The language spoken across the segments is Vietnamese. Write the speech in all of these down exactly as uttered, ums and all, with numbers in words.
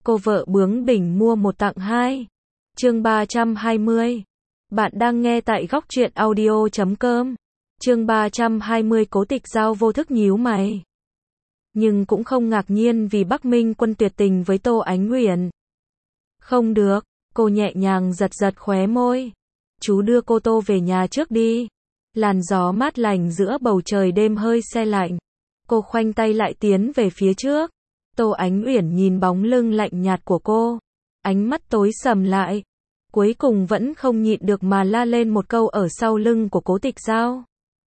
Cô vợ bướng bỉnh mua một tặng hai. Chương ba trăm hai mươi. Bạn đang nghe tại góc truyện audio chấm com. Chương ba trăm hai mươi. Cố Tịch Giao vô thức nhíu mày. Nhưng cũng không ngạc nhiên vì Bắc Minh Quân tuyệt tình với Tô Ánh Uyển. Không được, cô nhẹ nhàng giật giật khóe môi. Chú đưa cô Tô về nhà trước đi. Làn gió mát lành giữa bầu trời đêm hơi se lạnh. Cô khoanh tay lại tiến về phía trước. Tô Ánh Uyển nhìn bóng lưng lạnh nhạt của cô. Ánh mắt tối sầm lại. Cuối cùng vẫn không nhịn được mà la lên một câu ở sau lưng của Cố Tịch Giao.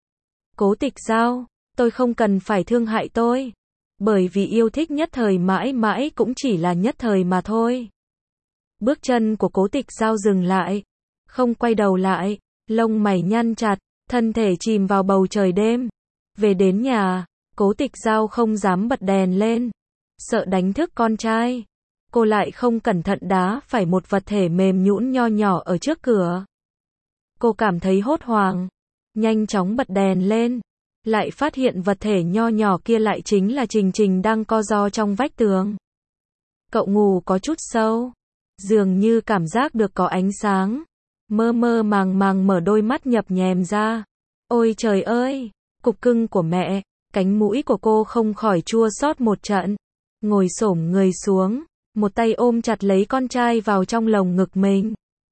Cố Tịch Giao, tôi không cần phải thương hại tôi. Bởi vì yêu thích nhất thời mãi mãi cũng chỉ là nhất thời mà thôi. Bước chân của Cố Tịch Giao dừng lại. Không quay đầu lại. Lông mày nhăn chặt. Thân thể chìm vào bầu trời đêm. Về đến nhà, Cố Tịch Giao không dám bật đèn lên. Sợ đánh thức con trai. Cô lại không cẩn thận đá phải một vật thể mềm nhũn nho nhỏ ở trước cửa. Cô cảm thấy hốt hoảng. Nhanh chóng bật đèn lên. Lại phát hiện vật thể nho nhỏ kia lại chính là Trình Trình đang co ro trong vách tường. Cậu ngủ có chút sâu. Dường như cảm giác được có ánh sáng. Mơ mơ màng màng mở đôi mắt nhập nhèm ra. Ôi trời ơi! Cục cưng của mẹ. Cánh mũi của cô không khỏi chua xót một trận. Ngồi xổm người xuống. Một tay ôm chặt lấy con trai vào trong lồng ngực mình.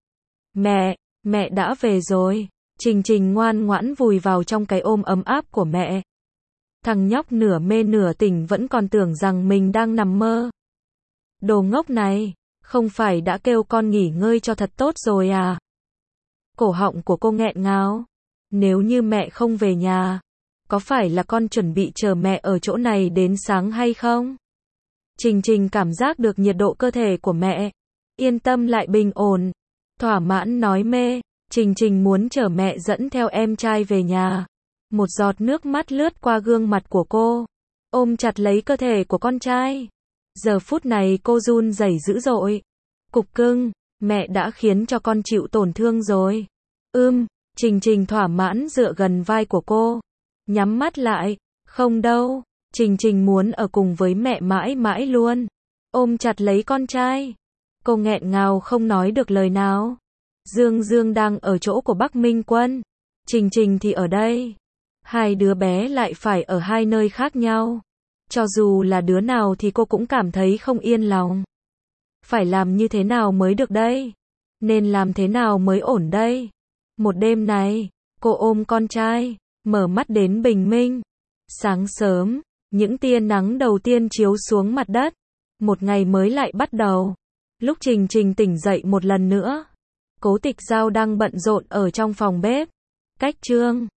Mẹ, mẹ đã về rồi. Trình Trình ngoan ngoãn vùi vào trong cái ôm ấm áp của mẹ. Thằng nhóc nửa mê nửa tỉnh vẫn còn tưởng rằng mình đang nằm mơ. Đồ ngốc này, không phải đã kêu con nghỉ ngơi cho thật tốt rồi à? Cổ họng của cô nghẹn ngào. Nếu như mẹ không về nhà, có phải là con chuẩn bị chờ mẹ ở chỗ này đến sáng hay không? Trình Trình cảm giác được nhiệt độ cơ thể của mẹ. Yên tâm lại bình ổn. Thỏa mãn nói mê. Trình Trình muốn chở mẹ dẫn theo em trai về nhà. Một giọt nước mắt lướt qua gương mặt của cô. Ôm chặt lấy cơ thể của con trai. Giờ phút này cô run rẩy dữ dội. Cục cưng, mẹ đã khiến cho con chịu tổn thương rồi. Ưm, Trình Trình thỏa mãn dựa gần vai của cô. Nhắm mắt lại. Không đâu. Trình Trình muốn ở cùng với mẹ mãi mãi luôn. Ôm chặt lấy con trai. Cô nghẹn ngào không nói được lời nào. Dương Dương đang ở chỗ của Bắc Minh Quân. Trình Trình thì ở đây. Hai đứa bé lại phải ở hai nơi khác nhau. Cho dù là đứa nào thì cô cũng cảm thấy không yên lòng. Phải làm như thế nào mới được đây? Nên làm thế nào mới ổn đây? Một đêm này, cô ôm con trai, mở mắt đến bình minh. Sáng sớm, những tia nắng đầu tiên chiếu xuống mặt đất. Một ngày mới lại bắt đầu. Lúc Trình Trình tỉnh dậy một lần nữa, Cố Tịch Giao đang bận rộn ở trong phòng bếp. Cách Trương